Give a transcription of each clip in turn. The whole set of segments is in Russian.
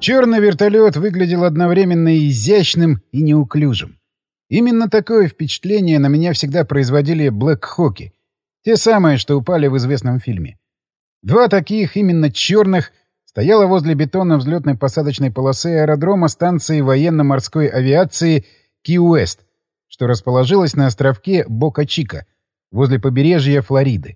Черный вертолет выглядел одновременно и изящным и неуклюжим. Именно такое впечатление на меня всегда производили Блэк-Хоки, те самые, что упали в известном фильме. Два таких, именно черных, стояло возле бетонно-взлетной посадочной полосы аэродрома станции военно-морской авиации Ки-Уэст, что расположилась на островке Бока-Чика, возле побережья Флориды.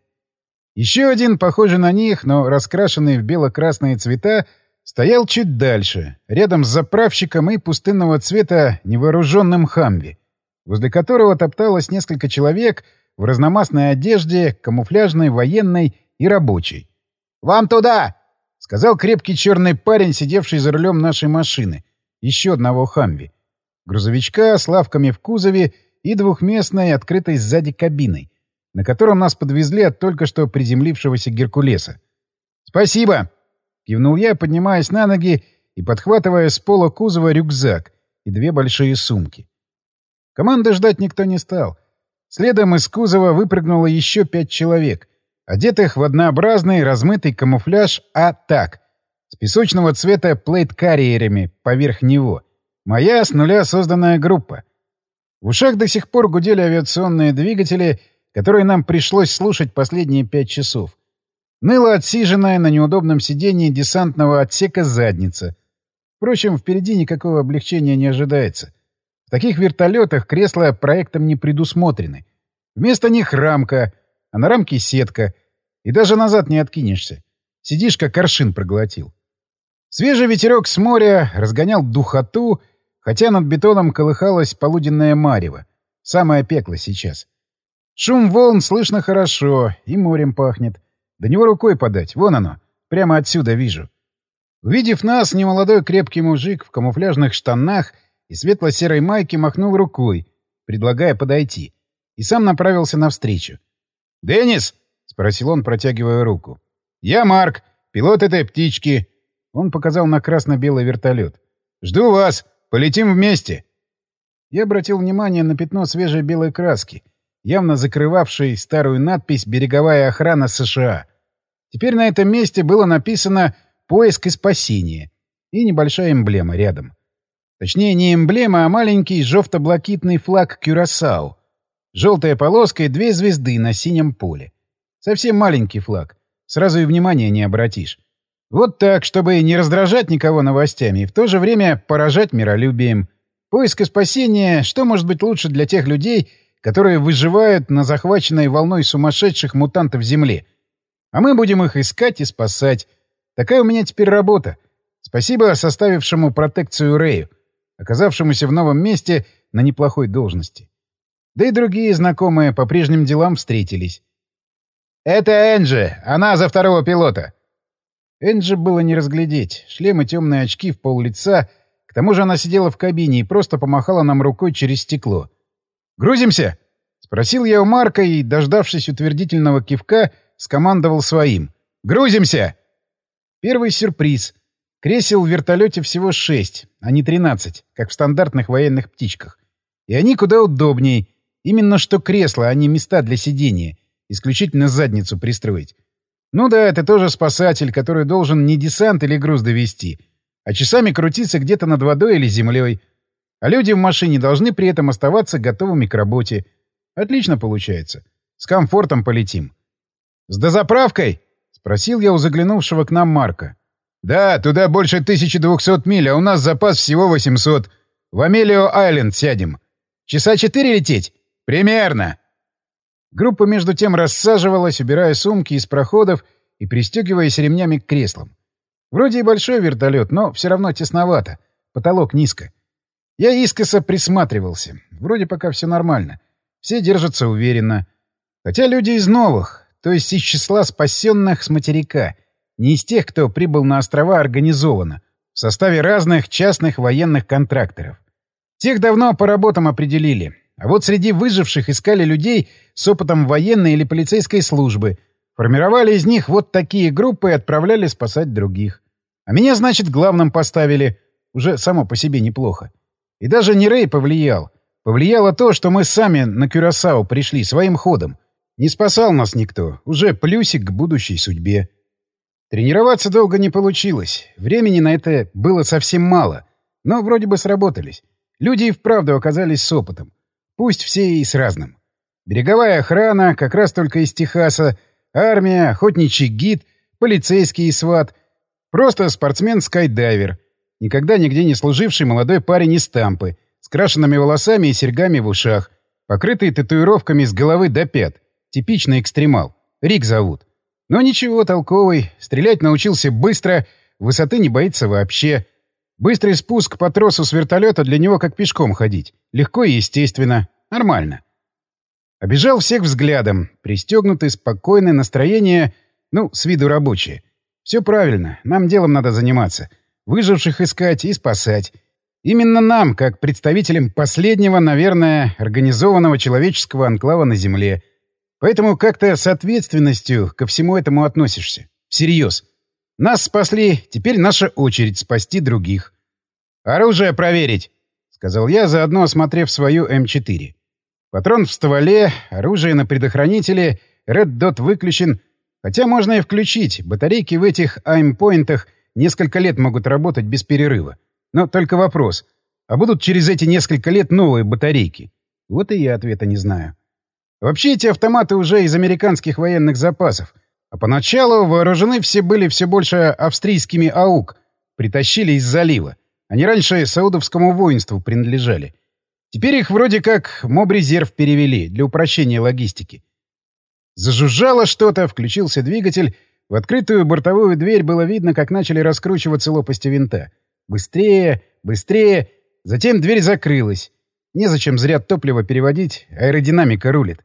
Еще один, похожий на них, но раскрашенный в бело-красные цвета, стоял чуть дальше, рядом с заправщиком и пустынного цвета невооруженным «Хамви», возле которого топталось несколько человек в разномастной одежде, камуфляжной, военной и рабочей. «Вам туда!» — сказал крепкий черный парень, сидевший за рулем нашей машины, еще одного «Хамви». Грузовичка с лавками в кузове и двухместной, открытой сзади кабиной, на котором нас подвезли от только что приземлившегося Геркулеса. «Спасибо!» — кивнул я, поднимаясь на ноги и подхватывая с пола кузова рюкзак и две большие сумки. Команды ждать никто не стал. Следом из кузова выпрыгнуло еще 5 человек, одетых в однообразный размытый камуфляж А-ТАК с песочного цвета плейт-карьерами поверх него. Моя с нуля созданная группа. В ушах до сих пор гудели авиационные двигатели, которые нам пришлось слушать последние 5 часов. Ныла отсиженная на неудобном сидении десантного отсека задница. Впрочем, впереди никакого облегчения не ожидается. В таких вертолетах кресла проектом не предусмотрены. Вместо них рамка, а на рамке сетка. И даже назад не откинешься. Сидишь, как аршин проглотил. Свежий ветерок с моря разгонял духоту, хотя над бетоном колыхалось полуденное марево. Самое пекло сейчас. Шум волн слышно хорошо, и морем пахнет. До него рукой подать, вон оно, прямо отсюда вижу. Увидев нас, немолодой крепкий мужик в камуфляжных штанах и светло-серой майке махнул рукой, предлагая подойти, и сам направился навстречу. «Деннис!» — спросил он, протягивая руку. «Я Марк, пилот этой птички». Он показал на красно-белый вертолет. «Жду вас! Полетим вместе!» Я обратил внимание на пятно свежей белой краски, явно закрывавшей старую надпись «Береговая охрана США». Теперь на этом месте было написано «Поиск и спасение» и небольшая эмблема рядом. Точнее, не эмблема, а маленький жовто-блакитный флаг Кюрасао. Желтая полоска и 2 звезды на синем поле. Совсем маленький флаг. Сразу и внимания не обратишь. Вот так, чтобы не раздражать никого новостями и в то же время поражать миролюбием. Поиск и спасение — что может быть лучше для тех людей, которые выживают на захваченной волной сумасшедших мутантов Земле? А мы будем их искать и спасать. Такая у меня теперь работа. Спасибо составившему протекцию Рэю, оказавшемуся в новом месте на неплохой должности. Да и другие знакомые по прежним делам встретились. «Это Энджи, она за второго пилота». Энджи было не разглядеть. Шлем и темные очки в пол-лица. К тому же она сидела в кабине и просто помахала нам рукой через стекло. «Грузимся?» — спросил я у Марка и, дождавшись утвердительного кивка, скомандовал своим. «Грузимся!» Первый сюрприз. Кресел в вертолете всего 6, а не 13, как в стандартных военных птичках. И они куда удобней. Именно что кресла, а не места для сидения. Исключительно задницу пристроить. Ну да, это тоже спасатель, который должен не десант или груз довести, а часами крутиться где-то над водой или землей. А люди в машине должны при этом оставаться готовыми к работе. Отлично получается. С комфортом полетим. «С дозаправкой?» — спросил я у заглянувшего к нам Марка. «Да, туда больше 1200 миль, а у нас запас всего 800. В Амелио-Айленд сядем. Часа 4 лететь? Примерно!» Группа между тем рассаживалась, убирая сумки из проходов и пристегиваясь ремнями к креслам. Вроде и большой вертолет, но все равно тесновато. Потолок низко. Я искоса присматривался. Вроде пока все нормально. Все держатся уверенно. Хотя люди из новых, то есть из числа спасенных с материка. Не из тех, кто прибыл на острова организованно, в составе разных частных военных контракторов. Тех давно по работам определили. А вот среди выживших искали людей с опытом военной или полицейской службы. Формировали из них вот такие группы и отправляли спасать других. А меня, значит, главным поставили. Уже само по себе неплохо. И даже не Рэй повлиял. Повлияло то, что мы сами на Кюрасао пришли своим ходом. Не спасал нас никто. Уже плюсик к будущей судьбе. Тренироваться долго не получилось. Времени на это было совсем мало. Но вроде бы сработались. Люди и вправду оказались с опытом. Пусть все и с разным. Береговая охрана, как раз только из Техаса, армия, охотничий гид, полицейский и сват. Просто спортсмен-скайдайвер. Никогда нигде не служивший молодой парень из Тампы, с крашенными волосами и серьгами в ушах, покрытый татуировками с головы до пят. Типичный экстремал. Рик зовут. Но ничего, толковый. Стрелять научился быстро, высоты не боится вообще. Быстрый спуск по тросу с вертолета для него как пешком ходить. Легко и естественно. Нормально. Обежал всех взглядом. Пристегнутый, спокойное настроение. Ну, с виду рабочее. Все правильно. Нам делом надо заниматься. Выживших искать и спасать. Именно нам, как представителям последнего, наверное, организованного человеческого анклава на Земле. Поэтому как-то с ответственностью ко всему этому относишься. Всерьез. Нас спасли, теперь наша очередь спасти других. «Оружие проверить», — сказал я, заодно осмотрев свою М4. Патрон в стволе, оружие на предохранителе, Red Dot выключен. Хотя можно и включить. Батарейки в этих аймпоинтах несколько лет могут работать без перерыва. Но только вопрос. А будут через эти несколько лет новые батарейки? Вот и я ответа не знаю. Вообще эти автоматы уже из американских военных запасов. А поначалу вооружены все были все больше австрийскими АУК. Притащили из залива. Они раньше саудовскому воинству принадлежали. Теперь их вроде как мобрезерв перевели для упрощения логистики. Зажужжало что-то, включился двигатель. В открытую бортовую дверь было видно, как начали раскручиваться лопасти винта. Быстрее, быстрее. Затем дверь закрылась. Незачем зря топливо переводить, аэродинамика рулит.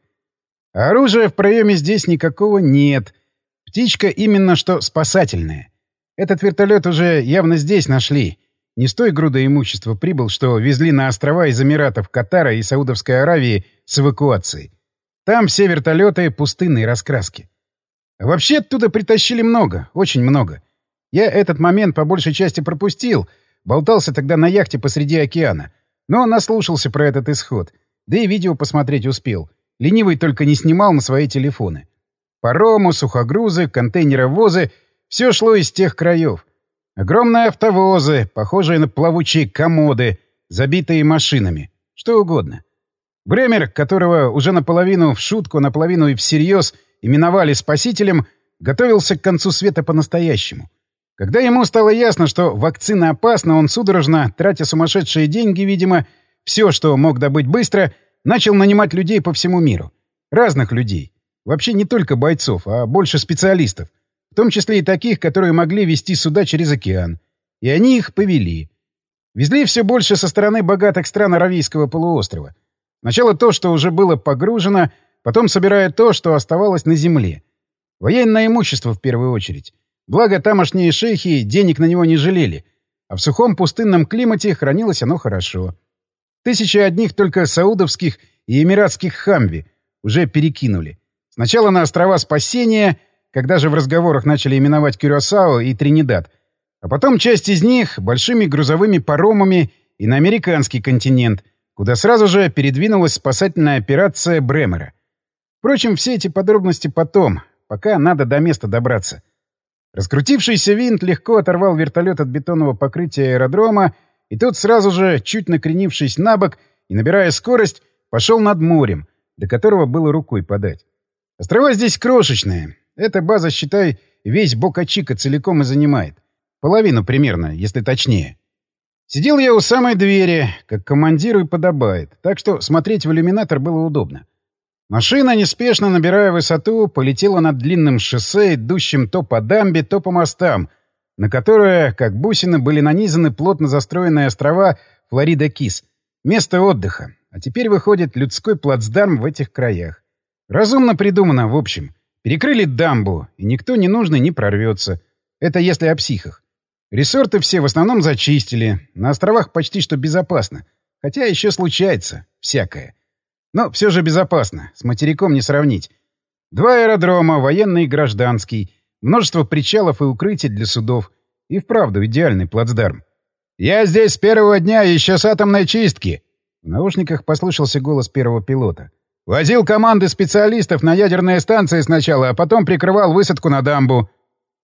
А оружия в проеме здесь никакого нет. Птичка именно что спасательная. Этот вертолет уже явно здесь нашли. Не с той грудой имущества прибыл, что везли на острова из Эмиратов, Катара и Саудовской Аравии с эвакуацией. Там все вертолеты пустынной раскраски. А вообще оттуда притащили много, очень много. Я этот момент по большей части пропустил, болтался тогда на яхте посреди океана. Но наслушался про этот исход. Да и видео посмотреть успел. Ленивый только не снимал на свои телефоны. Паромы, сухогрузы, контейнеровозы — все шло из тех краев. Огромные автовозы, похожие на плавучие комоды, забитые машинами. Что угодно. Бремер, которого уже наполовину в шутку, наполовину и всерьез именовали спасителем, готовился к концу света по-настоящему. Когда ему стало ясно, что вакцина опасна, он судорожно, тратя сумасшедшие деньги, видимо, все, что мог добыть быстро, начал нанимать людей по всему миру. Разных людей. Вообще не только бойцов, а больше специалистов. В том числе и таких, которые могли вести суда через океан. И они их повели. Везли все больше со стороны богатых стран Аравийского полуострова. Сначала то, что уже было погружено, потом собирая то, что оставалось на земле. Военное имущество в первую очередь. Благо, тамошние шейхи денег на него не жалели, а в сухом пустынном климате хранилось оно хорошо. Тысячи одних только саудовских и эмиратских хамви уже перекинули. Сначала на острова Спасения, когда же в разговорах начали именовать Кюрасао и Тринидад, а потом часть из них большими грузовыми паромами и на американский континент, куда сразу же передвинулась спасательная операция Бремера. Впрочем, все эти подробности потом, пока надо до места добраться. Раскрутившийся винт легко оторвал вертолет от бетонного покрытия аэродрома, и тот сразу же, чуть накренившись на бок и набирая скорость, пошел над морем, до которого было рукой подать. Острова здесь крошечные. Эта база, считай, весь Бока-Чика целиком и занимает. Половину примерно, если точнее. Сидел я у самой двери, как командиру и подобает, так что смотреть в иллюминатор было удобно. Машина, неспешно набирая высоту, полетела над длинным шоссе, идущим то по дамбе, то по мостам, на которые, как бусины, были нанизаны плотно застроенные острова Флорида-Кис. Место отдыха. А теперь выходит людской плацдарм в этих краях. Разумно придумано, в общем. Перекрыли дамбу, и никто ненужный не прорвется. Это если о психах. Ресорты все в основном зачистили. На островах почти что безопасно. Хотя еще случается всякое. Но все же безопасно. С материком не сравнить. 2 аэродрома, военный и гражданский. Множество причалов и укрытий для судов. И вправду идеальный плацдарм. «Я здесь с первого дня, еще с атомной чистки!» В наушниках послышался голос первого пилота. «Возил команды специалистов на ядерные станции сначала, а потом прикрывал высадку на дамбу».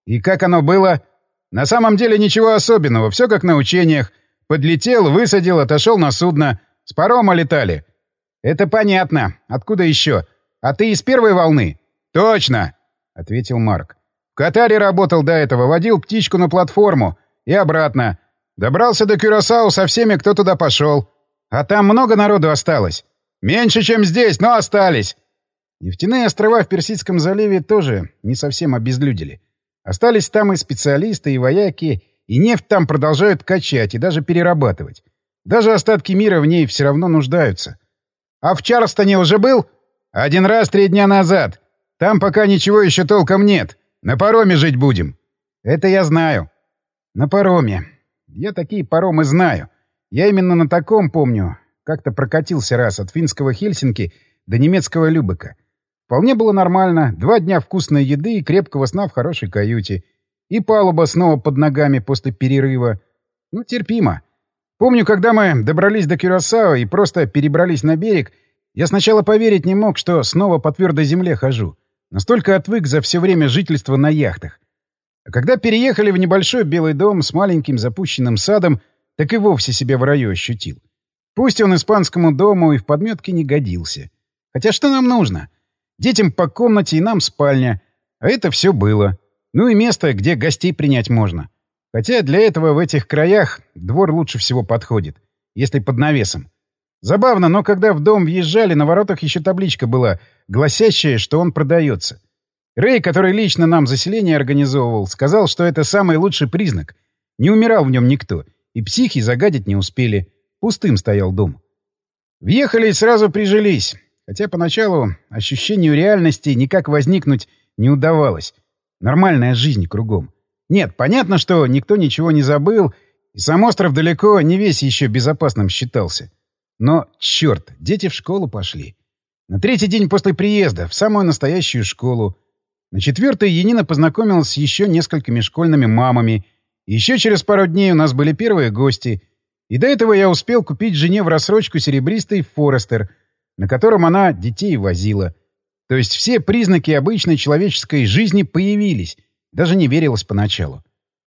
И как оно было? На самом деле ничего особенного, все как на учениях. Подлетел, высадил, отошел на судно. С парома летали. Это понятно. Откуда еще? А ты из первой волны? Точно, ответил Марк. В Катаре работал до этого, водил птичку на платформу и обратно. Добрался до Кюрасао со всеми, кто туда пошел. А там много народу осталось. Меньше, чем здесь, но остались. Нефтяные острова в Персидском заливе тоже не совсем обезлюдили. Остались там и специалисты, и вояки, и нефть там продолжают качать и даже перерабатывать. Даже остатки мира в ней все равно нуждаются. А в Чарльстоне уже был? 1 раз 3 дня назад. Там пока ничего еще толком нет. На пароме жить будем. Это я знаю. На пароме. Я такие паромы знаю. Я именно на таком, помню, как-то прокатился раз от финского Хельсинки до немецкого Любека. Вполне было нормально. 2 дня вкусной еды и крепкого сна в хорошей каюте. И палуба снова под ногами после перерыва. Ну, терпимо. Помню, когда мы добрались до Кюрасао и просто перебрались на берег, я сначала поверить не мог, что снова по твердой земле хожу. Настолько отвык за все время жительства на яхтах. А когда переехали в небольшой белый дом с маленьким запущенным садом, так и вовсе себя в раю ощутил. Пусть он испанскому дому и в подметке не годился. Хотя что нам нужно? Детям по комнате и нам спальня. А это все было. Ну и место, где гостей принять можно. Хотя для этого в этих краях двор лучше всего подходит. Если под навесом. Забавно, но когда в дом въезжали, на воротах еще табличка была, гласящая, что он продается. Рэй, который лично нам заселение организовывал, сказал, что это самый лучший признак. Не умирал в нем никто. И психи загадить не успели. Пустым стоял дом. Въехали и сразу прижились. Хотя поначалу ощущению реальности никак возникнуть не удавалось. Нормальная жизнь кругом. Нет, понятно, что никто ничего не забыл, и сам остров далеко не весь еще безопасным считался. Но, черт, дети в школу пошли. На 3-й день после приезда, в самую настоящую школу. На 4-й Янина познакомилась с еще несколькими школьными мамами. И еще через пару дней у нас были первые гости. И до этого я успел купить жене в рассрочку серебристый «Форестер», на котором она детей возила. То есть все признаки обычной человеческой жизни появились. Даже не верилось поначалу.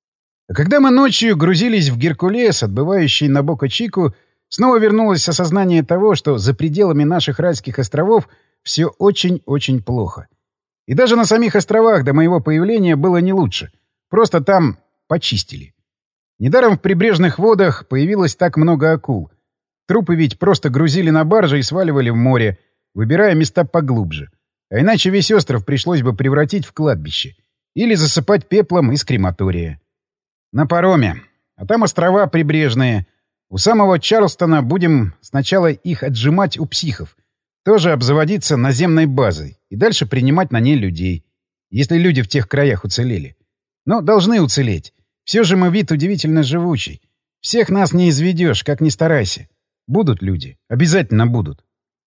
А когда мы ночью грузились в «Геркулес», отбывающий на Бока-Чику, снова вернулось осознание того, что за пределами наших райских островов все очень-очень плохо. И даже на самих островах до моего появления было не лучше. Просто там почистили. Недаром в прибрежных водах появилось так много акул. Трупы ведь просто грузили на баржи и сваливали в море, выбирая места поглубже. А иначе весь остров пришлось бы превратить в кладбище. Или засыпать пеплом из крематория. На пароме. А там острова прибрежные. У самого Чарльстона будем сначала их отжимать у психов. Тоже обзаводиться наземной базой. И дальше принимать на ней людей. Если люди в тех краях уцелели. Но должны уцелеть. Все же мы вид удивительно живучий. Всех нас не изведешь, как ни старайся. Будут люди. Обязательно будут.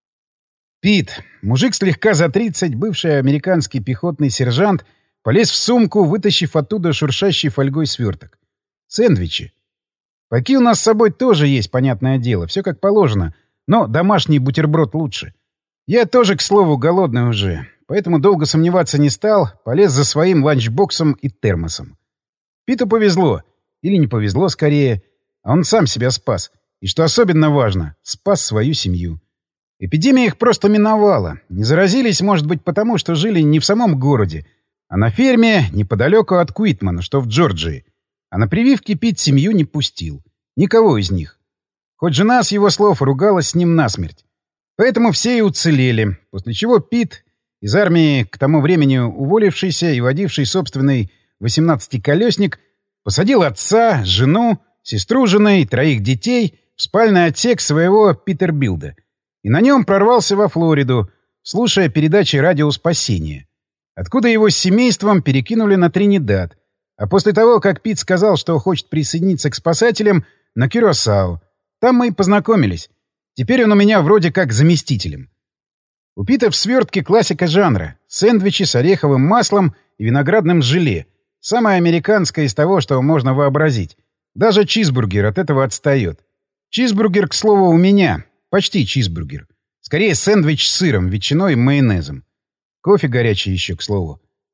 Пит, мужик слегка за 30, бывший американский пехотный сержант, полез в сумку, вытащив оттуда шуршащий фольгой сверток. Сэндвичи. Паки у нас с собой тоже есть, понятное дело. Все как положено. Но домашний бутерброд лучше. Я тоже, к слову, голодный уже. Поэтому долго сомневаться не стал. Полез за своим ланчбоксом и термосом. Питу повезло. Или не повезло, скорее. А он сам себя спас. И, что особенно важно, спас свою семью. Эпидемия их просто миновала. Не заразились, может быть, потому, что жили не в самом городе, а на ферме неподалеку от Куитмана, что в Джорджии. А на прививки Пит семью не пустил. Никого из них. Хоть жена, с его слов, ругалась с ним насмерть. Поэтому все и уцелели. После чего Пит, из армии к тому времени уволившийся и водивший собственный 18-колесник, посадил отца, жену, сестру жены и 3 детей в спальный отсек своего Питербилда. И на нем прорвался во Флориду, слушая передачи «Радио Спасения», откуда его с семейством перекинули на Тринидад, а после того, как Пит сказал, что хочет присоединиться к спасателям, на Кюрасао. Там мы и познакомились. Теперь он у меня вроде как заместителем. У Пита в свертке классика жанра. Сэндвичи с ореховым маслом и виноградным желе. Самое американское из того, что можно вообразить. Даже чизбургер от этого отстает. Чизбургер, к слову, у меня. Почти чизбургер. Скорее, сэндвич с сыром, ветчиной и майонезом. Кофе горячий еще, к слову.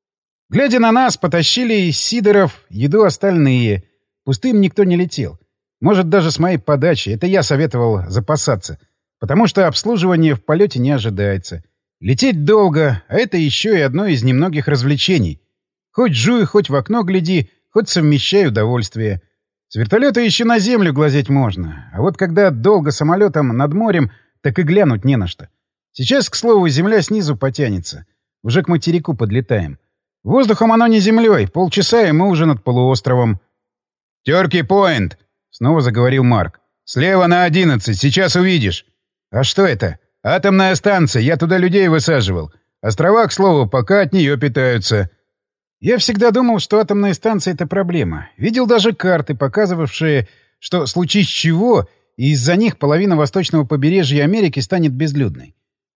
Глядя на нас, потащили из сидоров еду остальные. Пустым никто не летел. Может, даже с моей подачи. Это я советовал запасаться. Потому что обслуживание в полете не ожидается. Лететь долго, а это еще и одно из немногих развлечений. Хоть жуй, хоть в окно гляди, хоть совмещай удовольствие. С вертолета еще на землю глазеть можно. А вот когда долго самолетом над морем, так и глянуть не на что. Сейчас, к слову, земля снизу потянется. Уже к материку подлетаем. Воздухом оно не землей. Полчаса, и мы уже над полуостровом. «Терки-Пойнт!» — снова заговорил Марк. «Слева на 11, сейчас увидишь». «А что это?» «Атомная станция, я туда людей высаживал. Острова, к слову, пока от нее питаются». Я всегда думал, что атомная станция — это проблема. Видел даже карты, показывавшие, что случись чего, и из-за них половина восточного побережья Америки станет безлюдной.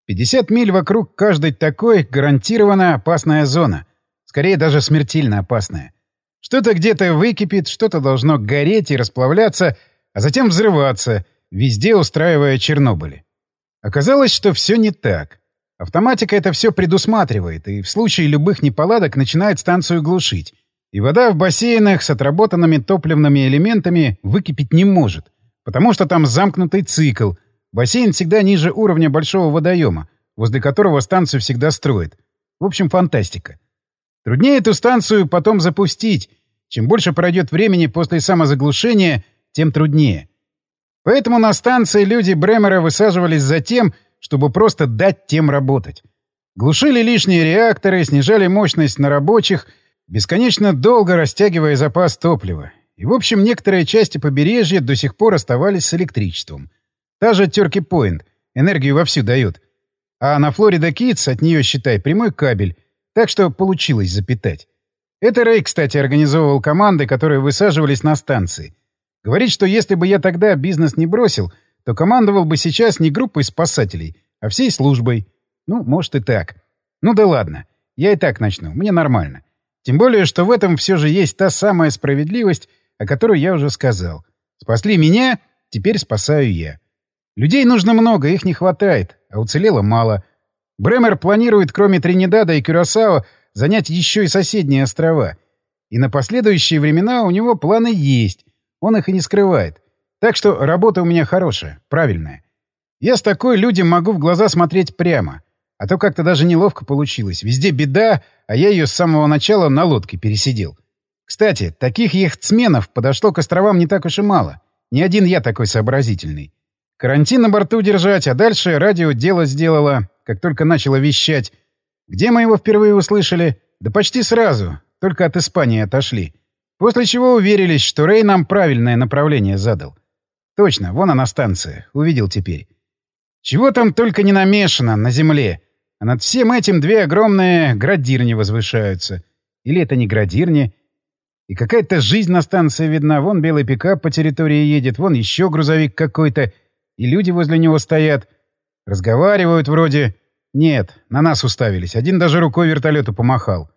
50 миль вокруг каждой такой гарантированно опасная зона. Скорее, даже смертельно опасная. Что-то где-то выкипит, что-то должно гореть и расплавляться, а затем взрываться, везде устраивая Чернобыли. Оказалось, что все не так. Автоматика это все предусматривает, и в случае любых неполадок начинает станцию глушить. И вода в бассейнах с отработанными топливными элементами выкипеть не может, потому что там замкнутый цикл. Бассейн всегда ниже уровня большого водоема, возле которого станцию всегда строят. В общем, фантастика. Труднее эту станцию потом запустить. Чем больше пройдет времени после самозаглушения, тем труднее. Поэтому на станции люди Бремера высаживались за тем, чтобы просто дать тем работать. Глушили лишние реакторы, снижали мощность на рабочих, бесконечно долго растягивая запас топлива. И, в общем, некоторые части побережья до сих пор оставались с электричеством. Та же Терки-Пойнт энергию вовсю дает. А на Флорида-Кидс от нее, считай, прямой кабель, так что получилось запитать. Это Рэй, кстати, организовывал команды, которые высаживались на станции. Говорит, что если бы я тогда бизнес не бросил, то командовал бы сейчас не группой спасателей, а всей службой. Ну, может и так. Ну да ладно. Я и так начну. Мне нормально. Тем более, что в этом все же есть та самая справедливость, о которой я уже сказал. Спасли меня, теперь спасаю я. Людей нужно много, их не хватает, а уцелело мало. Бремер планирует, кроме Тринидада и Кюрасао, занять еще и соседние острова. И на последующие времена у него планы есть. Он их и не скрывает. Так что работа у меня хорошая, правильная. Я с такой людям могу в глаза смотреть прямо. А то как-то даже неловко получилось. Везде беда, а я ее с самого начала на лодке пересидел. Кстати, таких яхтсменов подошло к островам не так уж и мало. Не один я такой сообразительный. Карантин на борту держать, а дальше радио дело сделало, как только начало вещать. Где мы его впервые услышали? Да почти сразу, только от Испании отошли. После чего уверились, что Рэй нам правильное направление задал. Точно, вон она станция, увидел теперь. Чего там только не намешано на земле. А над всем этим две огромные градирни возвышаются. Или это не градирни? И какая-то жизнь на станции видна. Вон белый пикап по территории едет, вон еще грузовик какой-то. И люди возле него стоят. Разговаривают вроде. Нет, на нас уставились. Один даже рукой вертолету помахал.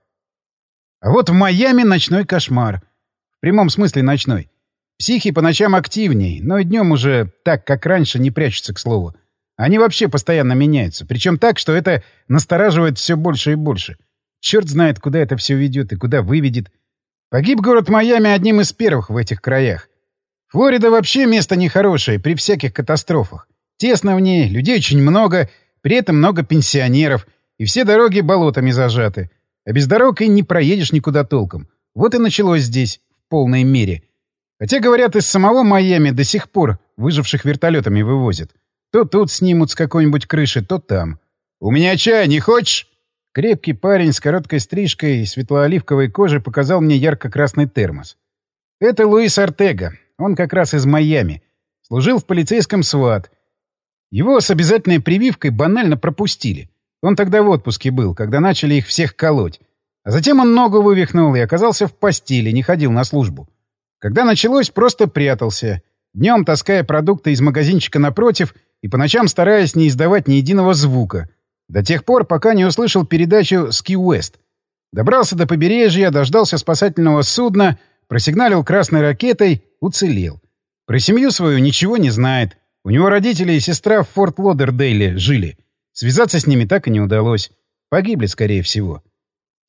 А вот в Майами ночной кошмар. В прямом смысле ночной. Психи по ночам активней, но и днем уже так, как раньше, не прячутся, к слову. Они вообще постоянно меняются. Причем так, что это настораживает все больше и больше. Черт знает, куда это все ведет и куда выведет. Погиб город Майами одним из первых в этих краях. Флорида вообще место нехорошее при всяких катастрофах. Тесно в ней, людей очень много, при этом много пенсионеров, и все дороги болотами зажаты. А без дорог и не проедешь никуда толком. Вот и началось здесь, в полной мере. Хотя, говорят, из самого Майами до сих пор выживших вертолетами вывозят. То тут снимут с какой-нибудь крыши, то там. «У меня чай не хочешь?» Крепкий парень с короткой стрижкой и светлооливковой кожей показал мне ярко-красный термос. Это Луис Ортега. Он как раз из Майами. Служил в полицейском СВАТ. Его с обязательной прививкой банально пропустили. Он тогда в отпуске был, когда начали их всех колоть. А затем он ногу вывихнул и оказался в постели, не ходил на службу. Когда началось, просто прятался. Днем таская продукты из магазинчика напротив и по ночам стараясь не издавать ни единого звука. До тех пор, пока не услышал передачу «Ski West». Добрался до побережья, дождался спасательного судна, просигналил красной ракетой, уцелел. Про семью свою ничего не знает. У него родители и сестра в Форт Лодердейле жили. Связаться с ними так и не удалось. Погибли, скорее всего.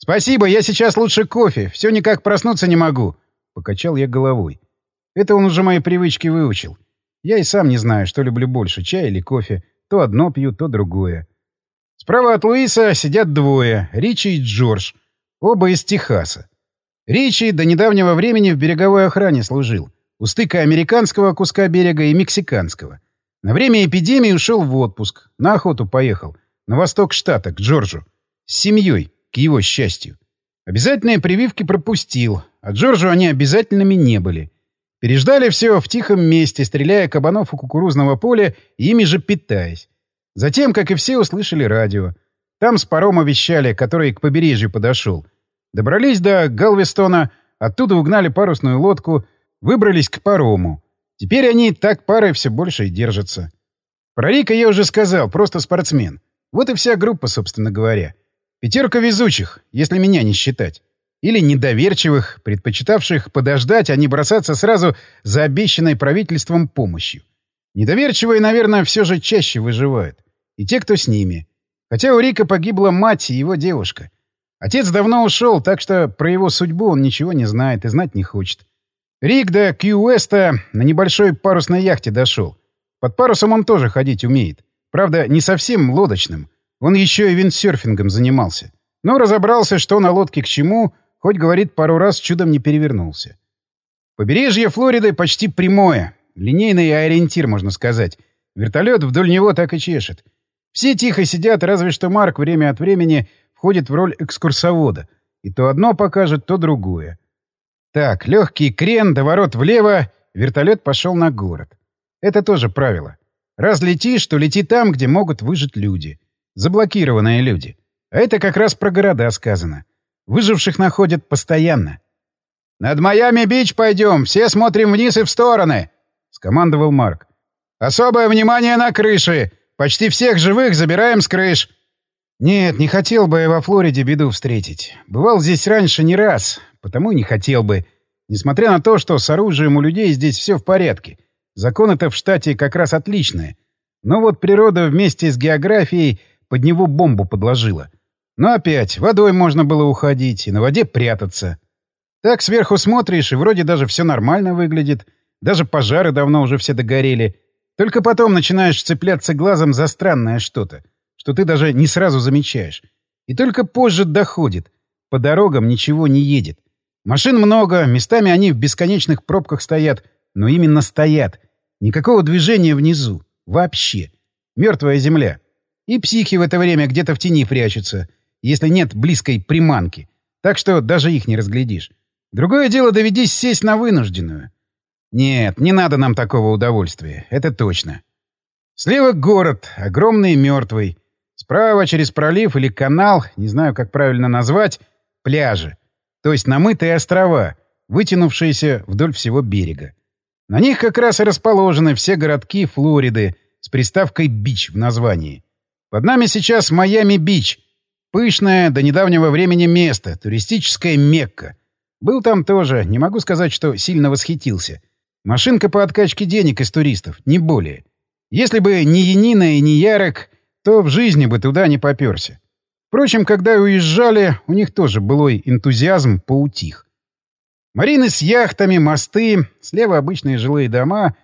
«Спасибо, я сейчас лучше кофе. Все никак проснуться не могу». Покачал я головой. Это он уже мои привычки выучил. Я и сам не знаю, что люблю больше, чай или кофе. То одно пью, то другое. Справа от Луиса сидят двое — Ричи и Джордж. Оба из Техаса. Ричи до недавнего времени в береговой охране служил. У стыка американского куска берега и мексиканского. На время эпидемии ушел в отпуск. На охоту поехал. На восток штата, к Джорджу. С семьей, к его счастью. Обязательные прививки пропустил, а Джорджу они обязательными не были. Переждали все в тихом месте, стреляя кабанов у кукурузного поля и ими же питаясь. Затем, как и все, услышали радио. Там с парома вещали, который к побережью подошел. Добрались до Галвестона, оттуда угнали парусную лодку, выбрались к парому. Теперь они так парой все больше и держатся. Про Рика я уже сказал, просто спортсмен. Вот и вся группа, собственно говоря. 5 везучих, если меня не считать. Или недоверчивых, предпочитавших подождать, а не бросаться сразу за обещанной правительством помощью. Недоверчивые, наверное, все же чаще выживают. И те, кто с ними. Хотя у Рика погибла мать и его девушка. Отец давно ушел, так что про его судьбу он ничего не знает и знать не хочет. Рик до Кью-Уэста на небольшой парусной яхте дошел. Под парусом он тоже ходить умеет. Правда, не совсем лодочным. Он еще и виндсерфингом занимался. Но разобрался, что на лодке к чему, хоть, говорит, пару раз чудом не перевернулся. Побережье Флориды почти прямое. Линейный ориентир, можно сказать. Вертолет вдоль него так и чешет. Все тихо сидят, разве что Марк время от времени входит в роль экскурсовода. И то одно покажет, то другое. Так, легкий крен, доворот влево, вертолет пошел на город. Это тоже правило. Раз летишь, то лети там, где могут выжить люди. Заблокированные люди. А это как раз про города сказано. Выживших находят постоянно. «Над Майами-Бич пойдем, все смотрим вниз и в стороны», — скомандовал Марк. «Особое внимание на крыши. Почти всех живых забираем с крыш». Нет, не хотел бы я во Флориде беду встретить. Бывал здесь раньше не раз, потому и не хотел бы. Несмотря на то, что с оружием у людей здесь все в порядке. Законы-то в штате как раз отличные. Но вот природа вместе с географией под него бомбу подложила. Но опять, водой можно было уходить и на воде прятаться. Так сверху смотришь, и вроде даже все нормально выглядит. Даже пожары давно уже все догорели. Только потом начинаешь цепляться глазом за странное что-то, что ты даже не сразу замечаешь. И только позже доходит. По дорогам ничего не едет. Машин много, местами они в бесконечных пробках стоят. Но именно стоят. Никакого движения внизу. Вообще. Мертвая земля. И психи в это время где-то в тени прячутся, если нет близкой приманки. Так что даже их не разглядишь. Другое дело, доведись сесть на вынужденную. Нет, не надо нам такого удовольствия. Это точно. Слева город, огромный и мертвый. Справа через пролив или канал, не знаю, как правильно назвать, пляжи. То есть намытые острова, вытянувшиеся вдоль всего берега. На них как раз и расположены все городки Флориды с приставкой «Бич» в названии. Под нами сейчас Майами-Бич. Пышное до недавнего времени место, туристическая Мекка. Был там тоже, не могу сказать, что сильно восхитился. Машинка по откачке денег из туристов, не более. Если бы не Янина и не Ярок, то в жизни бы туда не попёрся. Впрочем, когда уезжали, у них тоже былой энтузиазм поутих. Марины с яхтами, мосты, слева обычные жилые дома,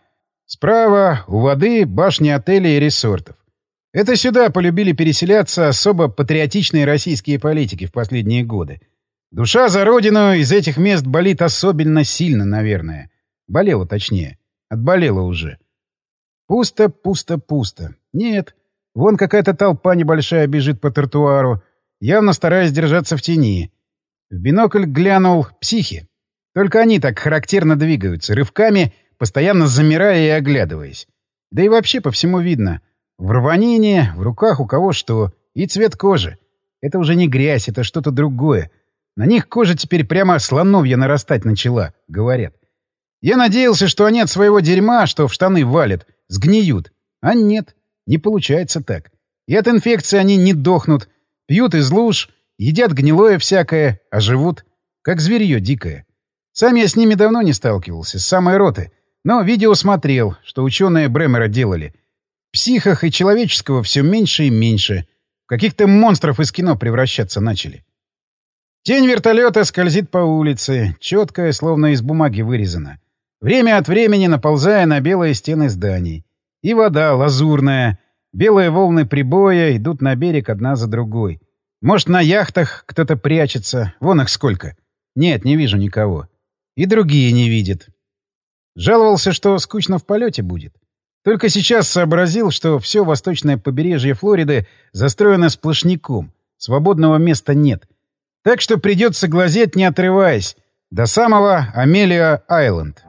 справа у воды башни отелей и ресортов. Это сюда полюбили переселяться особо патриотичные российские политики в последние годы. Душа за родину из этих мест болит особенно сильно, наверное. Болела точнее. Отболела уже. Пусто, пусто, пусто. Нет. Вон какая-то толпа небольшая бежит по тротуару, явно стараясь держаться в тени. В бинокль глянул психи. Только они так характерно двигаются, рывками, постоянно замирая и оглядываясь. Да и вообще по всему видно. В рванине, в руках у кого что. И цвет кожи. Это уже не грязь, это что-то другое. На них кожа теперь прямо слоновья нарастать начала, говорят. Я надеялся, что они от своего дерьма, что в штаны валят, сгниют. А нет, не получается так. И от инфекции они не дохнут, пьют из луж, едят гнилое всякое, а живут, как зверье дикое. Сам я с ними давно не сталкивался, с самой роты, но видео смотрел, что ученые Бремера делали. В психах и человеческого все меньше и меньше. В каких-то монстров из кино превращаться начали. Тень вертолета скользит по улице, четкая, словно из бумаги вырезана, время от времени наползая на белые стены зданий. И вода лазурная. Белые волны прибоя идут на берег одна за другой. Может, на яхтах кто-то прячется. Вон их сколько. Нет, не вижу никого. И другие не видят. Жаловался, что скучно в полете будет. Только сейчас сообразил, что все восточное побережье Флориды застроено сплошняком. Свободного места нет. Так что придется глазеть, не отрываясь, до самого Амелиа-Айленд.